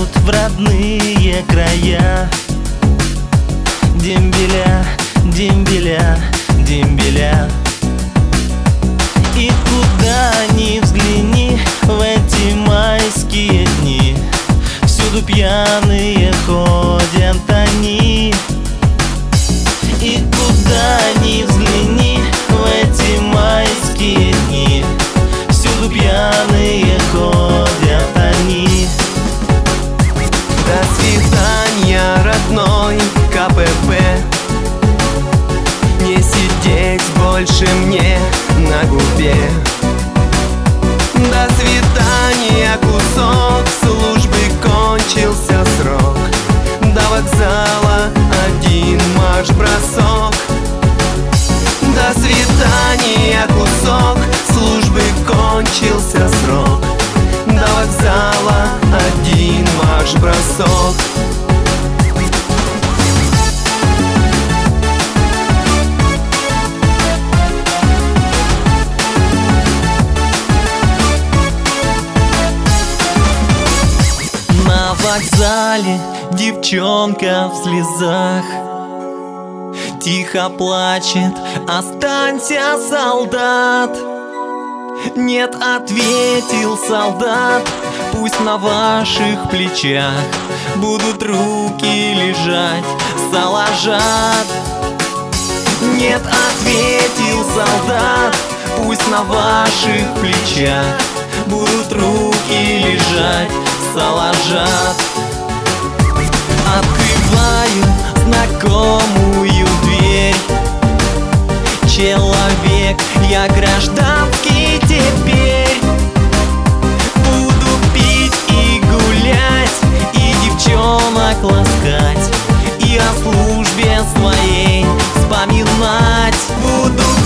едут в родные края. Дембеля, дембеля, дембеля. И куда ни взгляни в эти майские дни, всюду пьяные ходят они. И куда ни взгляни в эти майские дни, всюду пьяные ходят они. До свидания, родной КПП. Не сидеть больше мне на губе. До свидания, кусок службы, кончился срок. До вокзала один марш-бросок. До свидания, кусок службы, кончился срок. До вокзала один марш-бросок. На вокзале девчонка в слезах тихо плачет: останься, солдат. Нет, ответил солдат, пусть на ваших плечах будут руки лежать, соложат. Нет, ответил солдат, пусть на ваших плечах будут руки лежать, соложат. Открываю знакомую дверь. Человек, я гражданский теперь. Буду пить и гулять, и девчонок ласкать, и о службе своей вспоминать. Буду